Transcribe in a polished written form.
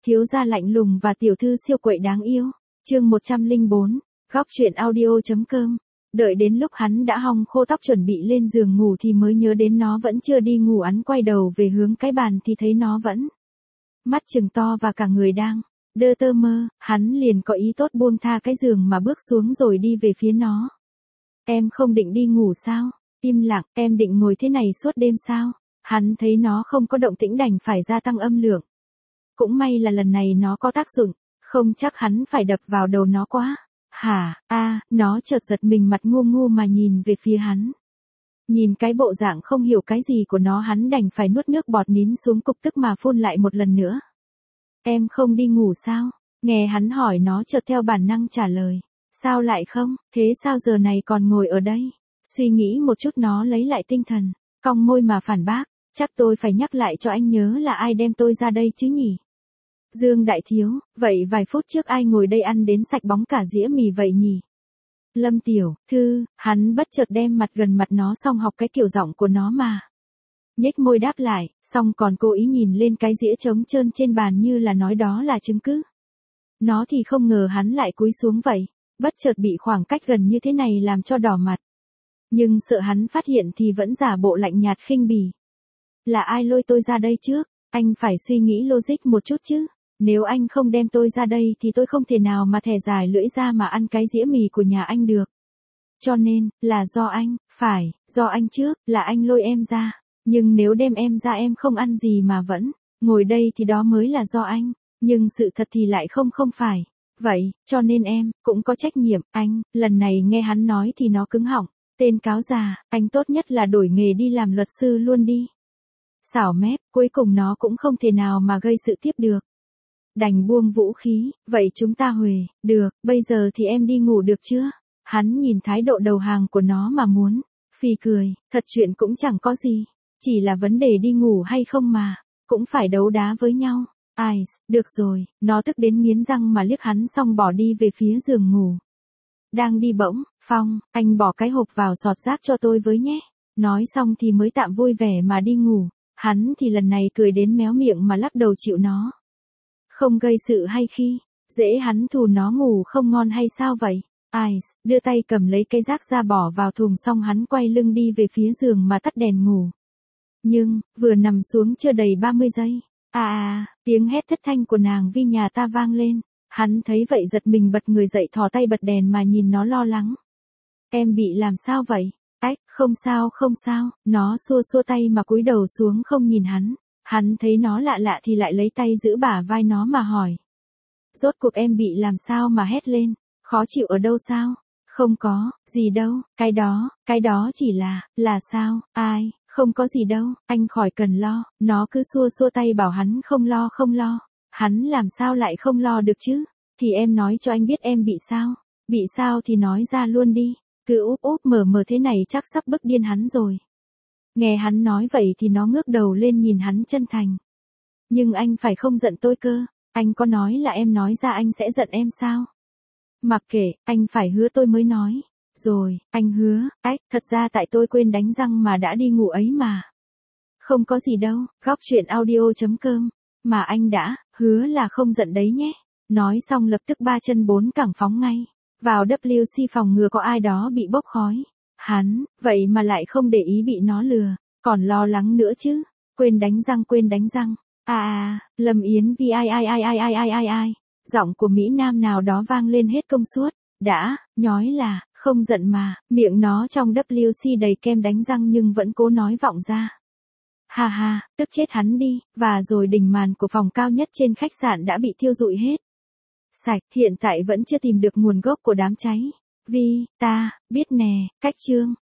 Thiếu gia lạnh lùng và tiểu thư siêu quậy đáng yêu. Chương 104, góc truyện audio.com. Đợi đến lúc hắn đã hong khô tóc chuẩn bị lên giường ngủ thì mới nhớ đến nó vẫn chưa đi ngủ, hắn quay đầu về hướng cái bàn thì thấy nó vẫn mắt trừng to và cả người đang đơ tơ mơ, hắn liền có ý tốt buông tha cái giường mà bước xuống rồi đi về phía nó. Em không định đi ngủ sao? Im lặng, em định ngồi thế này suốt đêm sao? Hắn thấy nó không có động tĩnh đành phải gia tăng âm lượng. Cũng may là lần này nó có tác dụng, không chắc hắn phải đập vào đầu nó quá. Hả, nó chợt giật mình, mặt ngu ngu mà nhìn về phía hắn. Nhìn cái bộ dạng không hiểu cái gì của nó, hắn đành phải nuốt nước bọt nín xuống, cục tức mà phun lại một lần nữa. Em không đi ngủ sao? Nghe hắn hỏi, nó chợt theo bản năng trả lời. Sao lại không, thế sao giờ này còn ngồi ở đây? Suy nghĩ một chút nó lấy lại tinh thần, cong môi mà phản bác. Chắc tôi phải nhắc lại cho anh nhớ là ai đem tôi ra đây chứ nhỉ? Dương đại thiếu, vậy vài phút trước ai ngồi đây ăn đến sạch bóng cả dĩa mì vậy nhỉ? Lâm tiểu thư, hắn bất chợt đem mặt gần mặt nó, xong học cái kiểu giọng của nó mà nhếch môi đáp lại, xong còn cố ý nhìn lên cái dĩa trống trơn trên bàn như là nói đó là chứng cứ. Nó thì không ngờ hắn lại cúi xuống vậy, bất chợt bị khoảng cách gần như thế này làm cho đỏ mặt. Nhưng sợ hắn phát hiện thì vẫn giả bộ lạnh nhạt khinh bỉ. Là ai lôi tôi ra đây trước? Anh phải suy nghĩ logic một chút chứ. Nếu anh không đem tôi ra đây thì tôi không thể nào mà thè dài lưỡi ra mà ăn cái dĩa mì của nhà anh được. Cho nên, là do anh, phải, do anh trước, là anh lôi em ra. Nhưng nếu đem em ra em không ăn gì mà vẫn ngồi đây thì đó mới là do anh. Nhưng sự thật thì lại không phải. Vậy, cho nên em cũng có trách nhiệm. Anh, lần này nghe hắn nói thì nó cứng họng. Tên cáo già, anh tốt nhất là đổi nghề đi làm luật sư luôn đi. Xảo mép, cuối cùng nó cũng không thể nào mà gây sự tiếp được. Đành buông vũ khí, vậy chúng ta huề, được, bây giờ thì em đi ngủ được chưa? Hắn nhìn thái độ đầu hàng của nó mà muốn phì cười, thật chuyện cũng chẳng có gì, chỉ là vấn đề đi ngủ hay không mà, cũng phải đấu đá với nhau. Ai, được rồi, nó tức đến nghiến răng mà liếc hắn xong bỏ đi về phía giường ngủ. Đang đi bỗng, Phong, anh bỏ cái hộp vào giọt rác cho tôi với nhé. Nói xong thì mới tạm vui vẻ mà đi ngủ. Hắn thì lần này cười đến méo miệng mà lắc đầu chịu nó. Không gây sự hay khi dễ hắn thù nó ngủ không ngon hay sao vậy? Ai, đưa tay cầm lấy cái rác ra bỏ vào thùng, xong hắn quay lưng đi về phía giường mà tắt đèn ngủ. Nhưng, vừa nằm xuống chưa đầy 30 giây. Tiếng hét thất thanh của nàng Vi nhà ta vang lên. Hắn thấy vậy giật mình bật người dậy, thò tay bật đèn mà nhìn nó lo lắng. Em bị làm sao vậy? Không sao, nó xua xua tay mà cúi đầu xuống không nhìn hắn. Hắn thấy nó lạ lạ thì lại lấy tay giữ bả vai nó mà hỏi. Rốt cuộc em bị làm sao mà hét lên, khó chịu ở đâu sao? Không có, gì đâu, cái đó chỉ là sao, không có gì đâu, anh khỏi cần lo, nó cứ xua xua tay bảo hắn không lo. Hắn làm sao lại không lo được chứ? Thì em nói cho anh biết em bị sao thì nói ra luôn đi, cứ úp mờ thế này chắc sắp bức điên hắn rồi. Nghe hắn nói vậy thì nó ngước đầu lên nhìn hắn chân thành. Nhưng anh phải không giận tôi cơ, anh có nói là em nói ra anh sẽ giận em sao? Mặc kệ, anh phải hứa tôi mới nói. Rồi, anh hứa, thật ra tại tôi quên đánh răng mà đã đi ngủ ấy mà. Không có gì đâu, góc truyện audio.com. Mà anh đã hứa là không giận đấy nhé. Nói xong lập tức 3 chân 4 cẳng phóng ngay vào WC phòng ngừa có ai đó bị bốc khói. Hắn, vậy mà lại không để ý bị nó lừa, còn lo lắng nữa chứ. Quên đánh răng. Lâm Yến Vi ai. Giọng của Mỹ Nam nào đó vang lên hết công suất. Đã, nhói là, không giận mà, miệng nó trong WC đầy kem đánh răng nhưng vẫn cố nói vọng ra. Ha, tức chết hắn đi, và rồi đỉnh màn của phòng cao nhất trên khách sạn đã bị thiêu rụi hết sạch, hiện tại vẫn chưa tìm được nguồn gốc của đám cháy. Vi, ta biết nè, cách chương